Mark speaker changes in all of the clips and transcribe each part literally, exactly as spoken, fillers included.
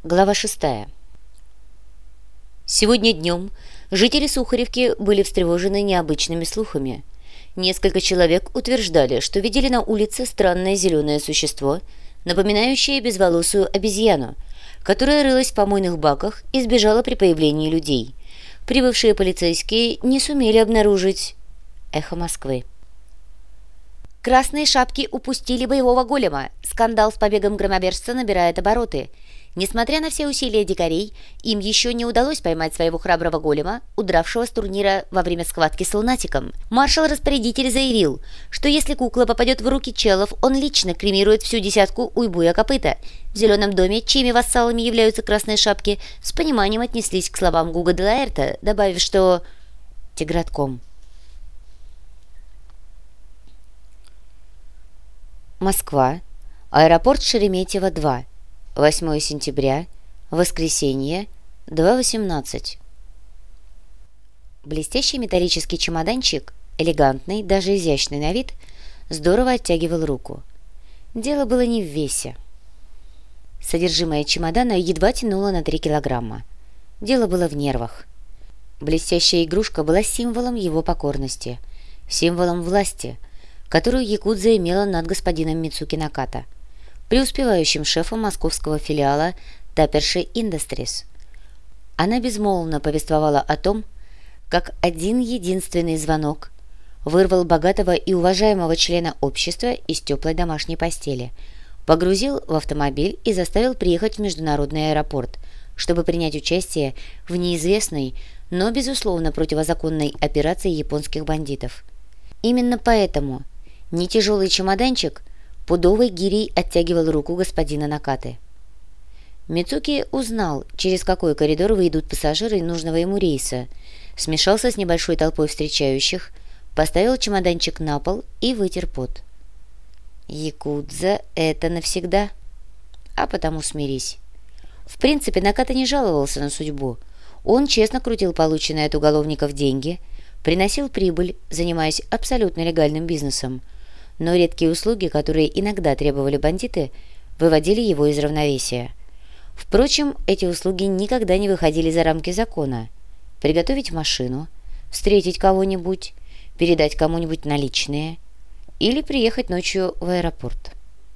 Speaker 1: Глава шестая. Сегодня днем жители Сухаревки были встревожены необычными слухами. Несколько человек утверждали, что видели на улице странное зеленое существо, напоминающее безволосую обезьяну, которая рылась в помойных баках и сбежала при появлении людей. Прибывшие полицейские не сумели обнаружить... Эхо Москвы. Красные шапки упустили боевого голема. Скандал с побегом громовержца набирает обороты. Несмотря на все усилия дикарей, им еще не удалось поймать своего храброго голема, удравшего с турнира во время схватки с лунатиком. Маршал-распорядитель заявил, что если кукла попадет в руки челов, он лично кремирует всю десятку уйбуя копыта. В Зеленом доме, чьими вассалами являются красные шапки, с пониманием отнеслись к словам Гуга де Лаэрта, добавив, что... Тигратком. Москва. Аэропорт Шереметьево два. восьмое сентября. Воскресенье. два восемнадцать. Блестящий металлический чемоданчик, элегантный, даже изящный на вид, здорово оттягивал руку. Дело было не в весе. Содержимое чемодана едва тянуло на три килограмма. Дело было в нервах. Блестящая игрушка была символом его покорности, символом власти, которую якудза имела над господином Мицуки Наката, преуспевающим шефом московского филиала Таперши Industries. Она безмолвно повествовала о том, как один единственный звонок вырвал богатого и уважаемого члена общества из теплой домашней постели, погрузил в автомобиль и заставил приехать в международный аэропорт, чтобы принять участие в неизвестной, но, безусловно, противозаконной операции японских бандитов. Именно поэтому нетяжелый чемоданчик пудовой гирей оттягивал руку господина Накаты. Мицуки узнал, через какой коридор выйдут пассажиры нужного ему рейса, смешался с небольшой толпой встречающих, поставил чемоданчик на пол и вытер пот. Якудза — это навсегда, а потому смирись. В принципе, Наката не жаловался на судьбу. Он честно крутил полученные от уголовников деньги, приносил прибыль, занимаясь абсолютно легальным бизнесом, но редкие услуги, которые иногда требовали бандиты, выводили его из равновесия. Впрочем, эти услуги никогда не выходили за рамки закона. Приготовить машину, встретить кого-нибудь, передать кому-нибудь наличные или приехать ночью в аэропорт.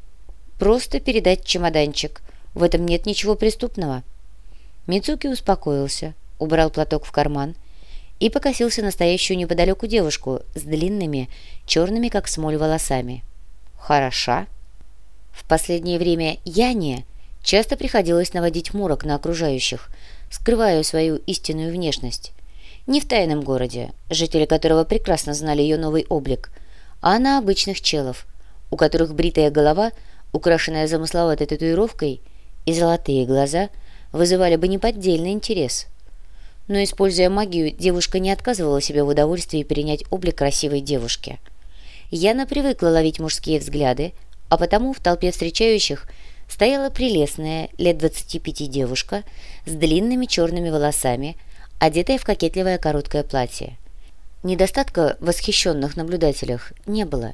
Speaker 1: Просто передать чемоданчик. В этом нет ничего преступного. Мицуки успокоился, убрал платок в карман и покосился на стоящую неподалеку девушку с длинными, черными, как смоль, волосами. Хороша. В последнее время Яне часто приходилось наводить морок на окружающих, скрывая свою истинную внешность. Не в тайном городе, жители которого прекрасно знали ее новый облик, а на обычных челов, у которых бритая голова, украшенная замысловатой татуировкой, и золотые глаза вызывали бы неподдельный интерес. Но, используя магию, девушка не отказывала себе в удовольствии перенять облик красивой девушки. Яна привыкла ловить мужские взгляды, а потому в толпе встречающих стояла прелестная, лет двадцати пяти девушка с длинными черными волосами, одетая в кокетливое короткое платье. Недостатка в восхищенных наблюдателях не было.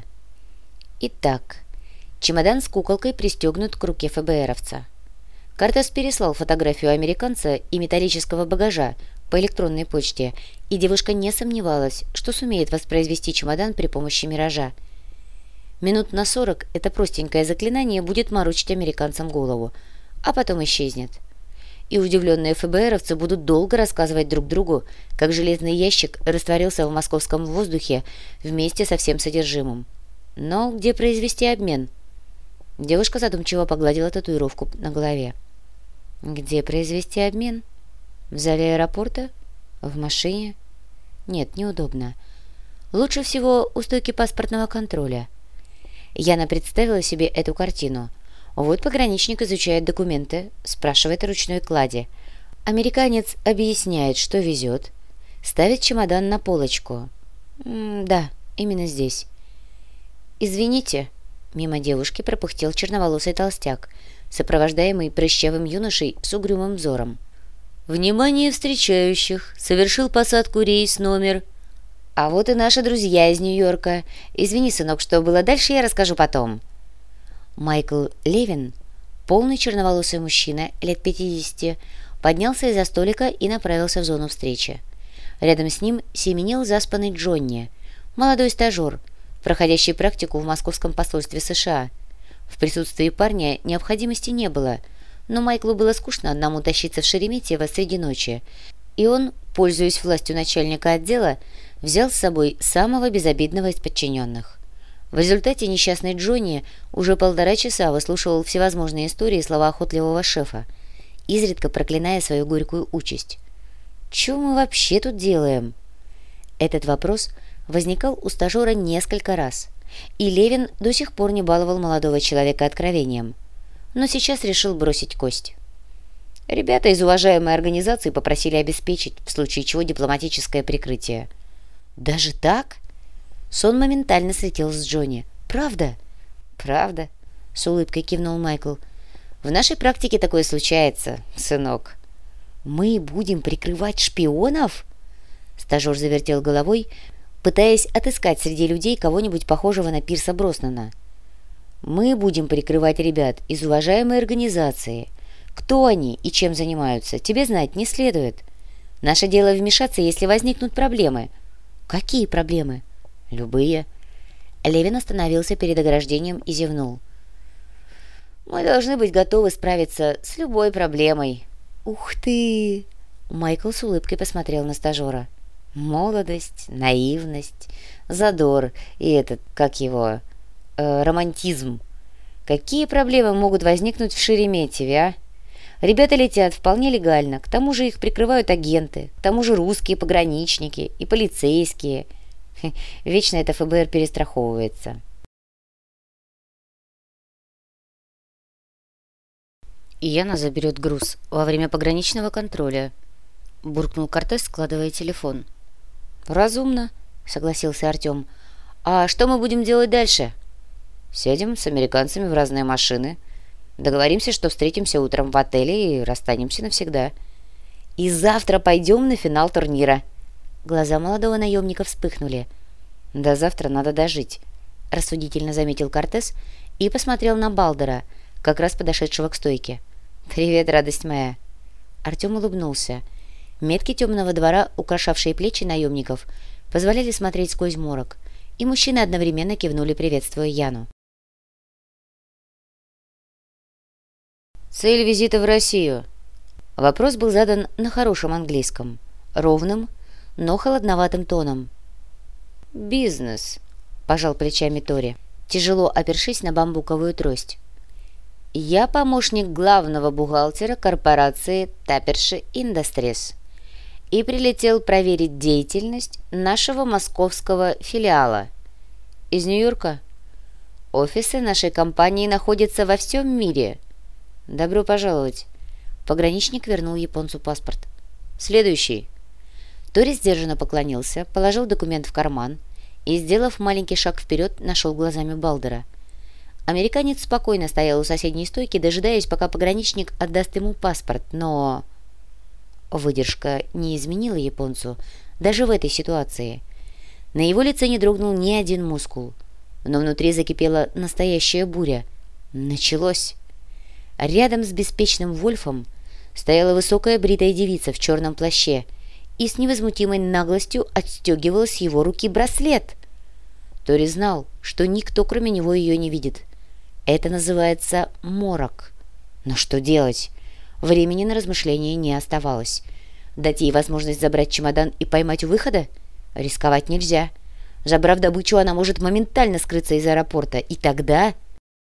Speaker 1: Итак, чемодан с куколкой пристегнут к руке ФБРовца. Кортес переслал фотографию американца и металлического багажа по электронной почте, и девушка не сомневалась, что сумеет воспроизвести чемодан при помощи миража. Минут на сорок это простенькое заклинание будет морочить американцам голову, а потом исчезнет. И удивленные ФБРовцы будут долго рассказывать друг другу, как железный ящик растворился в московском воздухе вместе со всем содержимым. Но где произвести обмен? Девушка задумчиво погладила татуировку на голове. Где произвести обмен? В зале аэропорта? В машине? Нет, неудобно. Лучше всего у стойки паспортного контроля. Яна представила себе эту картину. Вот пограничник изучает документы, спрашивает о ручной клади. Американец объясняет, что везет, ставит чемодан на полочку. М да, именно здесь. «Извините», — мимо девушки пропыхтел черноволосый толстяк, сопровождаемый прыщавым юношей с угрюмым взором. «Внимание встречающих! Совершил посадку рейс номер...» «А вот и наши друзья из Нью-Йорка. Извини, сынок, что было дальше, я расскажу потом». Майкл Левин, Полный черноволосый мужчина, лет пятидесяти, поднялся из-за столика и направился в зону встречи. Рядом с ним семенил заспанный Джонни, молодой стажер, проходящий практику в московском посольстве США. В присутствии парня необходимости не было, но Майклу было скучно одному тащиться в Шереметьево среди ночи, и он, пользуясь властью начальника отдела, взял с собой самого безобидного из подчиненных. В результате несчастный Джонни уже полтора часа выслушивал всевозможные истории и слова охотливого шефа, изредка проклиная свою горькую участь. «Чего мы вообще тут делаем?» Этот вопрос возникал у стажера несколько раз, и Левин до сих пор не баловал молодого человека откровением, но сейчас решил бросить кость. Ребята из уважаемой организации попросили обеспечить, в случае чего, дипломатическое прикрытие. «Даже так?» Сон моментально слетел с Джонни. «Правда?» «Правда», — с улыбкой кивнул Майкл. «В нашей практике такое случается, сынок». «Мы будем прикрывать шпионов?» Стажер завертел головой, пытаясь отыскать среди людей кого-нибудь похожего на Пирса Броснана. «Мы будем прикрывать ребят из уважаемой организации. Кто они и чем занимаются, тебе знать не следует. Наше дело вмешаться, если возникнут проблемы». «Какие проблемы?» «Любые». Левин остановился перед ограждением и зевнул. «Мы должны быть готовы справиться с любой проблемой». «Ух ты!» Майкл с улыбкой посмотрел на стажера. «Молодость, наивность, задор и этот, как его, э, романтизм. Какие проблемы могут возникнуть в Шереметьеве, а? Ребята летят вполне легально, к тому же их прикрывают агенты, к тому же русские пограничники и полицейские. Вечно это ФБР перестраховывается». «И Яна заберет груз во время пограничного контроля», — буркнул Кортес, складывая телефон. «Разумно», — согласился Артем. «А что мы будем делать дальше?» «Сядем с американцами в разные машины. Договоримся, что встретимся утром в отеле и расстанемся навсегда. И завтра пойдем на финал турнира». Глаза молодого наемника вспыхнули. «До завтра надо дожить», — рассудительно заметил Кортес и посмотрел на Балдера, как раз подошедшего к стойке. «Привет, радость моя!» Артем улыбнулся. Метки темного двора, украшавшие плечи наемников, позволяли смотреть сквозь морок, и мужчины одновременно кивнули, приветствуя Яну. «Цель визита в Россию?» Вопрос был задан на хорошем английском, ровным, но холодноватым тоном. «Бизнес», — пожал плечами Тори, тяжело опершись на бамбуковую трость. «Я помощник главного бухгалтера корпорации Таперши Industries и прилетел проверить деятельность нашего московского филиала. Из Нью-Йорка? Офисы нашей компании находятся во всем мире. Добро пожаловать». Пограничник вернул японцу паспорт. «Следующий». Тори сдержанно поклонился, положил документ в карман и, сделав маленький шаг вперед, нашел глазами Балдера. Американец спокойно стоял у соседней стойки, дожидаясь, пока пограничник отдаст ему паспорт, но... Выдержка не изменила японцу даже в этой ситуации. На его лице не дрогнул ни один мускул, но внутри закипела настоящая буря. Началось. Рядом с беспечным Вольфом стояла высокая бритая девица в черном плаще и с невозмутимой наглостью отстегивала с его руки браслет. Тори знал, что никто, кроме него, ее не видит. Это называется морок. Но что делать? Времени на размышления не оставалось. Дать ей возможность забрать чемодан и поймать у выхода? Рисковать нельзя. Забрав добычу, она может моментально скрыться из аэропорта. И тогда...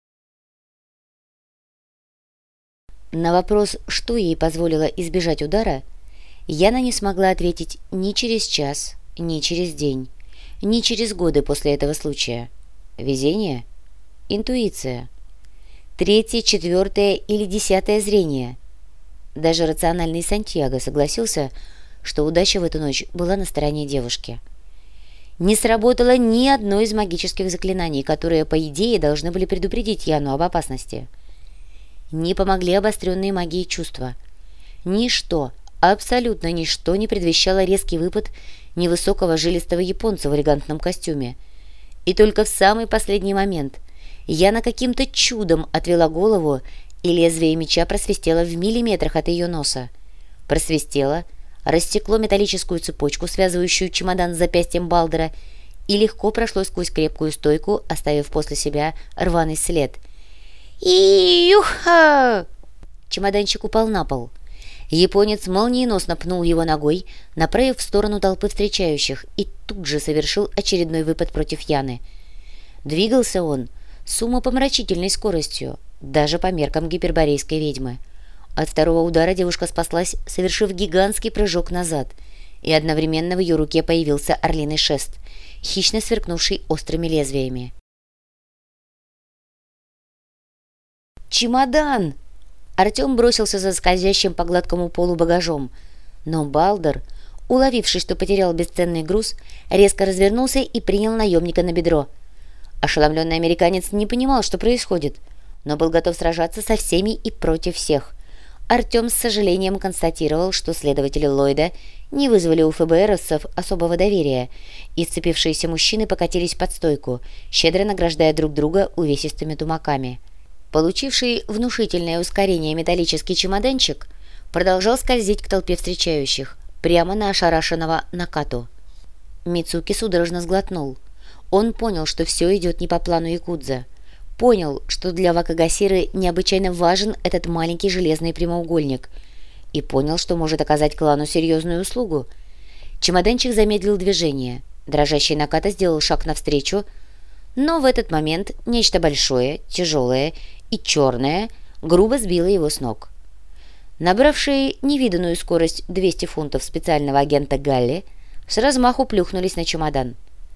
Speaker 1: На вопрос, что ей позволило избежать удара, Яна не смогла ответить ни через час, ни через день, ни через годы после этого случая. Везение? Интуиция. Третье, четвертое или десятое зрение. Даже рациональный Сантьяго согласился, что удача в эту ночь была на стороне девушки. Не сработало ни одно из магических заклинаний, которые, по идее, должны были предупредить Яну об опасности. Не помогли обостренные магией чувства. Ничто, абсолютно ничто не предвещало резкий выпад невысокого жилистого японца в элегантном костюме. И только в самый последний момент Яна каким-то чудом отвела голову и лезвие меча просвистело в миллиметрах от ее носа. Просвистело, рассекло металлическую цепочку, связывающую чемодан с запястьем Балдера, и легко прошло сквозь крепкую стойку, оставив после себя рваный след. «И-юха!» Чемоданчик упал на пол. Японец молниеносно пнул его ногой, направив в сторону толпы встречающих, и тут же совершил очередной выпад против Яны. Двигался он с умопомрачительной скоростью, даже по меркам гиперборейской ведьмы. От второго удара девушка спаслась, совершив гигантский прыжок назад, и одновременно в ее руке появился орлиный шест, хищно сверкнувший острыми лезвиями. «Чемодан!» Артем бросился за скользящим по гладкому полу багажом, но Балдер, уловивший, что потерял бесценный груз, резко развернулся и принял наемника на бедро. Ошеломленный американец не понимал, что происходит, но был готов сражаться со всеми и против всех. Артем с сожалением констатировал, что следователи Ллойда не вызвали у ФБРовцев особого доверия, и сцепившиеся мужчины покатились под стойку, щедро награждая друг друга увесистыми тумаками. Получивший внушительное ускорение металлический чемоданчик продолжал скользить к толпе встречающих, прямо на ошарашенного Накату. Мицуки судорожно сглотнул. Он понял, что все идет не по плану якудза. Понял, что для Вакагасиры необычайно важен этот маленький железный прямоугольник. И понял, что может оказать клану серьезную услугу. Чемоданчик замедлил движение. Дрожащий Наката сделал шаг навстречу, но в этот момент нечто большое, тяжелое и черное грубо сбило его с ног. Набравшие невиданную скорость двести фунтов специального агента Галли с размаху плюхнулись на чемодан.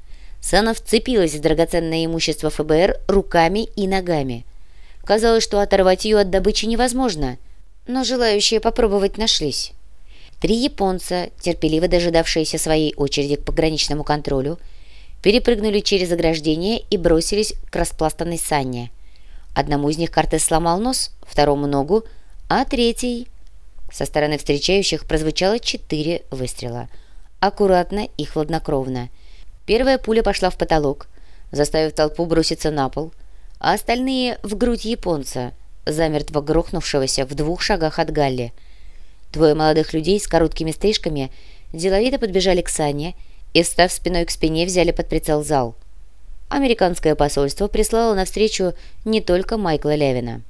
Speaker 1: Сана вцепилась в драгоценное имущество ФБР руками и ногами. Казалось, что оторвать ее от добычи невозможно, но желающие попробовать нашлись. Три японца, терпеливо дожидавшиеся своей очереди к пограничному контролю, перепрыгнули через ограждение и бросились к распластанной Санне. Одному из них Кортес сломал нос, второму ногу, а третий... Со стороны встречающих прозвучало четыре выстрела. Аккуратно и хладнокровно. Первая пуля пошла в потолок, заставив толпу броситься на пол, а остальные — в грудь японца, замертво грохнувшегося в двух шагах от Галли. Двое молодых людей с короткими стрижками деловито подбежали к Санне и, встав спиной к спине, взяли под прицел зал. Американское посольство прислало навстречу не только Майкла Левина.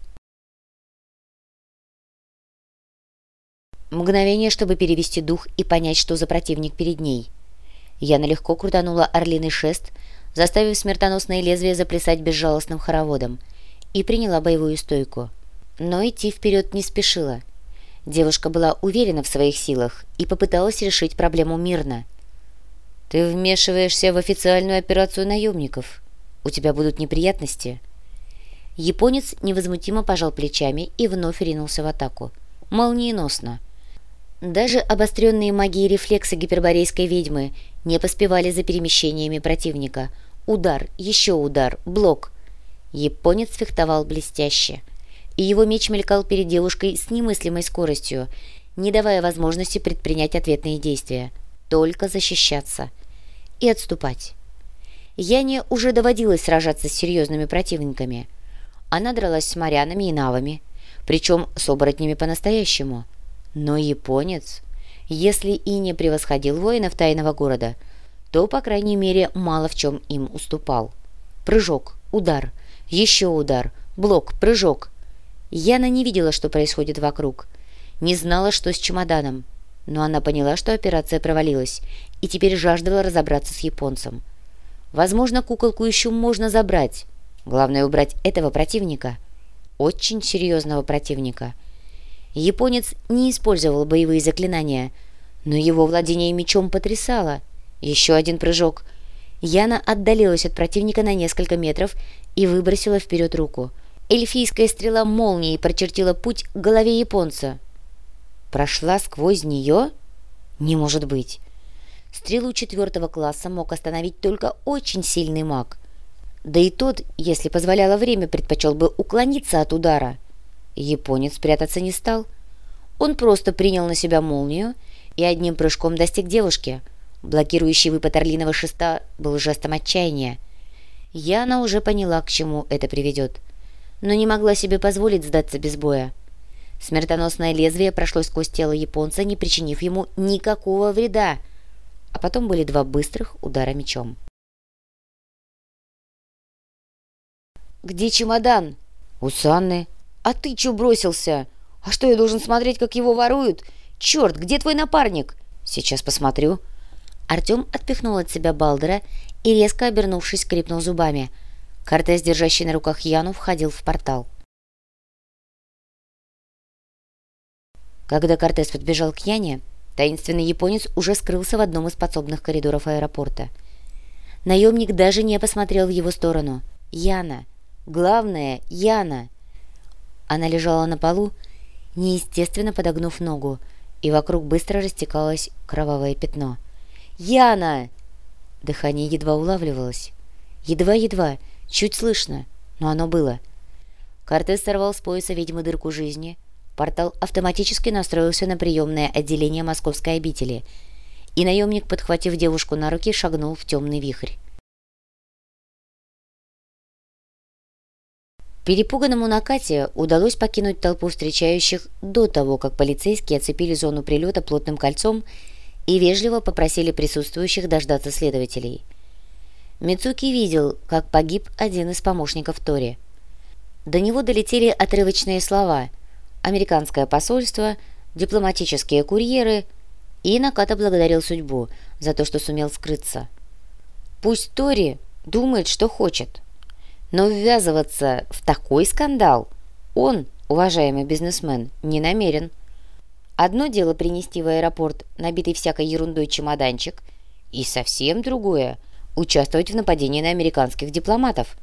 Speaker 1: Мгновение, чтобы перевести дух и понять, что за противник перед ней. Яна легко крутанула орлиный шест, заставив смертоносное лезвие заплясать безжалостным хороводом, и приняла боевую стойку. Но идти вперед не спешила. Девушка была уверена в своих силах и попыталась решить проблему мирно. «Ты вмешиваешься в официальную операцию наемников. У тебя будут неприятности». Японец невозмутимо пожал плечами и вновь ринулся в атаку. Молниеносно. Даже обостренные магией рефлексы гиперборейской ведьмы не поспевали за перемещениями противника. Удар, еще удар, блок. Японец фехтовал блестяще, и его меч мелькал перед девушкой с немыслимой скоростью, не давая возможности предпринять ответные действия, только защищаться и отступать. Яне уже доводилось сражаться с серьезными противниками. Она дралась с морянами и навами, причем с оборотнями по-настоящему. Но японец, если и не превосходил воинов тайного города, то, по крайней мере, мало в чем им уступал. Прыжок, удар, еще удар, блок, прыжок. Яна не видела, что происходит вокруг, не знала, что с чемоданом, но она поняла, что операция провалилась, и теперь жаждала разобраться с японцем. Возможно, куколку еще можно забрать. Главное — убрать этого противника. Очень серьезного противника. Японец не использовал боевые заклинания, но его владение мечом потрясало. Еще один прыжок. Яна отдалилась от противника на несколько метров и выбросила вперед руку. Эльфийская стрела молнией прочертила путь к голове японца. Прошла сквозь нее? Не может быть. Стрелу четвертого класса мог остановить только очень сильный маг. Да и тот, если позволяло время, предпочел бы уклониться от удара. Японец прятаться не стал. Он просто принял на себя молнию и одним прыжком достиг девушки. Блокирующий выпад орлиного шеста был жестом отчаяния. Яна уже поняла, к чему это приведет. но не могла себе позволить сдаться без боя. Смертоносное лезвие прошло сквозь тело японца, не причинив ему никакого вреда, а потом были два быстрых удара мечом. «Где чемодан?» «У Санны». «А ты чё бросился? А что, я должен смотреть, как его воруют? Черт, где твой напарник?» «Сейчас посмотрю». Артем отпихнул от себя Балдера и, резко обернувшись, скрипнул зубами. Кортес, держащий на руках Яну, входил в портал. Когда Кортес подбежал к Яне, таинственный японец уже скрылся в одном из подсобных коридоров аэропорта. Наемник даже не посмотрел в его сторону. Яна. Главное, Яна. Она лежала на полу, неестественно подогнув ногу, и вокруг быстро растекалось кровавое пятно. «Яна!» Дыхание едва улавливалось. Едва-едва, чуть слышно, но оно было. Кортес сорвал с пояса ведьмы дырку жизни. Портал автоматически настроился на приемное отделение московской обители, и наемник, подхватив девушку на руки, шагнул в темный вихрь. Перепуганному Накате удалось покинуть толпу встречающих до того, как полицейские оцепили зону прилета плотным кольцом и вежливо попросили присутствующих дождаться следователей. Мицуки видел, как погиб один из помощников Тори. До него долетели отрывочные слова «американское посольство», «дипломатические курьеры», и Наката благодарил судьбу за то, что сумел скрыться. Пусть Тори думает, что хочет, но ввязываться в такой скандал он, уважаемый бизнесмен, не намерен. Одно дело принести в аэропорт набитый всякой ерундой чемоданчик, и совсем другое – участвовать в нападении на американских дипломатов.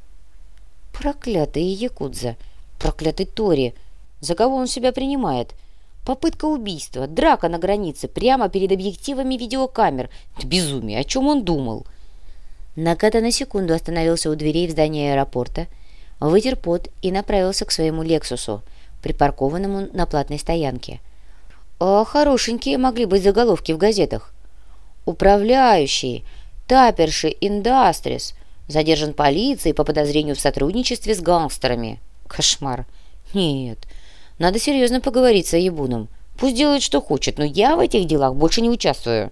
Speaker 1: Проклятые якудза, проклятый Тори, за кого он себя принимает? Попытка убийства, драка на границе, прямо перед объективами видеокамер. Это безумие, о чем он думал? Наката на секунду остановился у дверей в здании аэропорта, вытер пот и направился к своему «Лексусу», припаркованному на платной стоянке. А хорошенькие могли быть заголовки в газетах. «Управляющий, Таперши Индастрис, задержан полицией по подозрению в сотрудничестве с гангстерами». Кошмар. Нет, надо серьезно поговорить с Аябуном. Пусть делает, что хочет, но я в этих делах больше не участвую.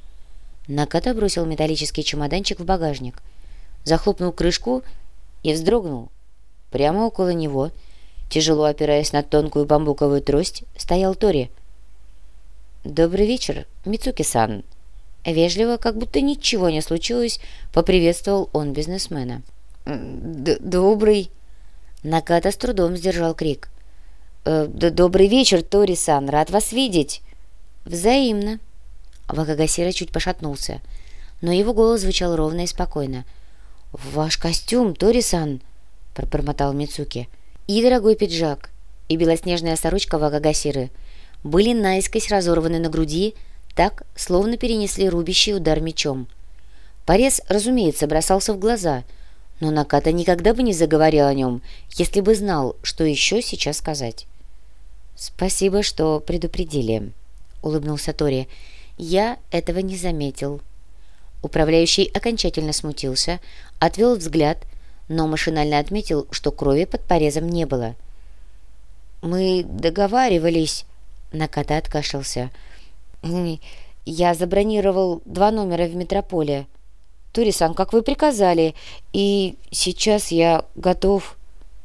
Speaker 1: Наката бросил металлический чемоданчик в багажник, захлопнул крышку и вздрогнул. Прямо около него, тяжело опираясь на тонкую бамбуковую трость, стоял Тори. «Добрый вечер, Мицуки-сан». Вежливо, как будто ничего не случилось, поприветствовал он бизнесмена. «Добрый...» Наката с трудом сдержал крик. «Добрый вечер, Тори-сан, рад вас видеть!» «Взаимно!» Вакагасира чуть пошатнулся, но его голос звучал ровно и спокойно. «Ваш костюм, Тори-сан!» — пробормотал Мицуки. И дорогой пиджак, и белоснежная сорочка Вакагасиры были наискось разорваны на груди, так, словно перенесли рубящий удар мечом. Порез, разумеется, бросался в глаза, но Наката никогда бы не заговорил о нем, если бы знал, что еще сейчас сказать. «Спасибо, что предупредили», — улыбнулся Тори. «Я этого не заметил». Управляющий окончательно смутился, отвел взгляд, но машинально отметил, что крови под порезом не было. «Мы договаривались...» — Наката откашлялся. «Я забронировал два номера в метрополе. Тори-сан, как вы приказали, и сейчас я готов...»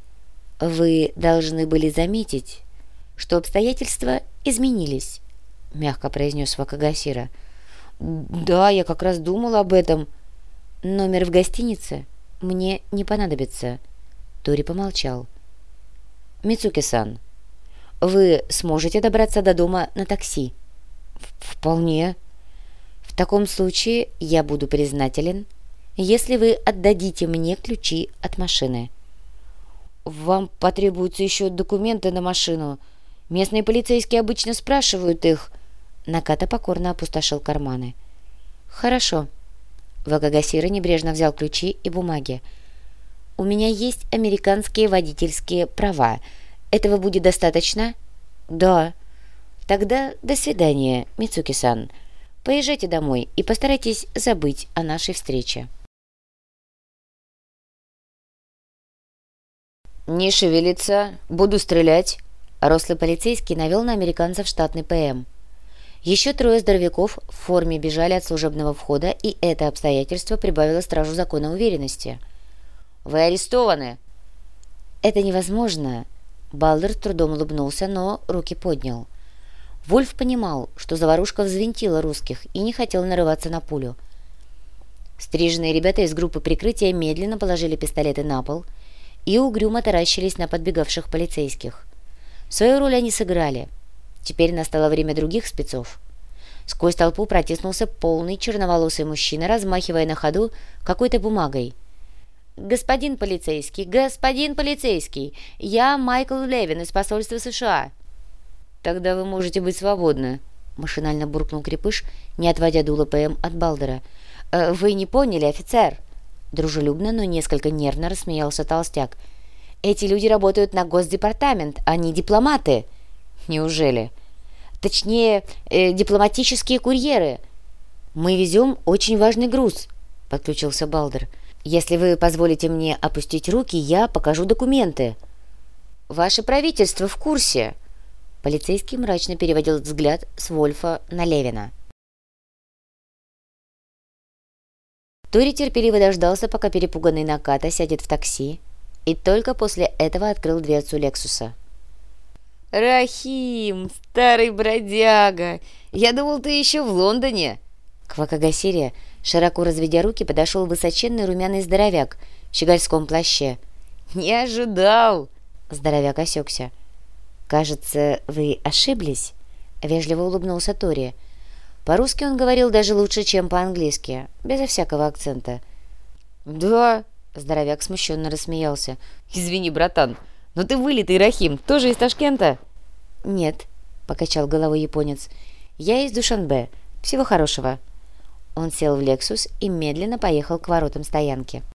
Speaker 1: «Вы должны были заметить, что обстоятельства изменились», — мягко произнес Вакагасира. «Да, я как раз думал об этом. Номер в гостинице мне не понадобится». Тори помолчал. «Мицуки-сан, вы сможете добраться до дома на такси?» «Вполне. В таком случае я буду признателен, если вы отдадите мне ключи от машины». «Вам потребуются еще документы на машину. Местные полицейские обычно спрашивают их». Наката покорно опустошил карманы. «Хорошо». Вакагасира небрежно взял ключи и бумаги. «У меня есть американские водительские права. Этого будет достаточно?» «Да». «Тогда до свидания, Мицуки-сан. Поезжайте домой и постарайтесь забыть о нашей встрече». «Не шевелиться, буду стрелять!» Рослый полицейский навел на американцев штатный ПМ. Еще трое здоровяков в форме бежали от служебного входа, и это обстоятельство прибавило стражу закона уверенности. «Вы арестованы!» «Это невозможно!» Балдер с трудом улыбнулся, но руки поднял. Вольф понимал, что заварушка взвинтила русских и не хотел нарываться на пулю. Стриженные ребята из группы прикрытия медленно положили пистолеты на пол и угрюмо таращились на подбегавших полицейских. Свою роль они сыграли. Теперь настало время других спецов. Сквозь толпу протиснулся полный черноволосый мужчина, размахивая на ходу какой-то бумагой. «Господин полицейский, господин полицейский, я Майкл Левин из посольства США». «Тогда вы можете быть свободны», — машинально буркнул Крепыш, не отводя дуло ПМ от Балдера. «Э, «Вы не поняли, офицер?» Дружелюбно, но несколько нервно рассмеялся толстяк. «Эти люди работают на Госдепартамент, они дипломаты». «Неужели?» «Точнее, э, дипломатические курьеры». «Мы везем очень важный груз», — подключился Балдер. «Если вы позволите мне опустить руки, я покажу документы». «Ваше правительство в курсе». Полицейский мрачно переводил взгляд с Вольфа на Левина. Тори терпеливо дождался, пока перепуганный Наката сядет в такси, и только после этого открыл дверцу Лексуса. «Рахим, старый бродяга! Я думал, ты еще в Лондоне!» К Вакагасире, широко разведя руки, подошел высоченный румяный здоровяк в щегольском плаще. «Не ожидал!» Здоровяк осекся. «Кажется, вы ошиблись?» — вежливо улыбнулся Тори. По-русски он говорил даже лучше, чем по-английски, безо всякого акцента. «Да!» — здоровяк смущенно рассмеялся. «Извини, братан, но ты вылитый Рахим, тоже из Ташкента?» «Нет», — покачал головой японец. «Я из Душанбе. Всего хорошего». Он сел в «Лексус» и медленно поехал к воротам стоянки.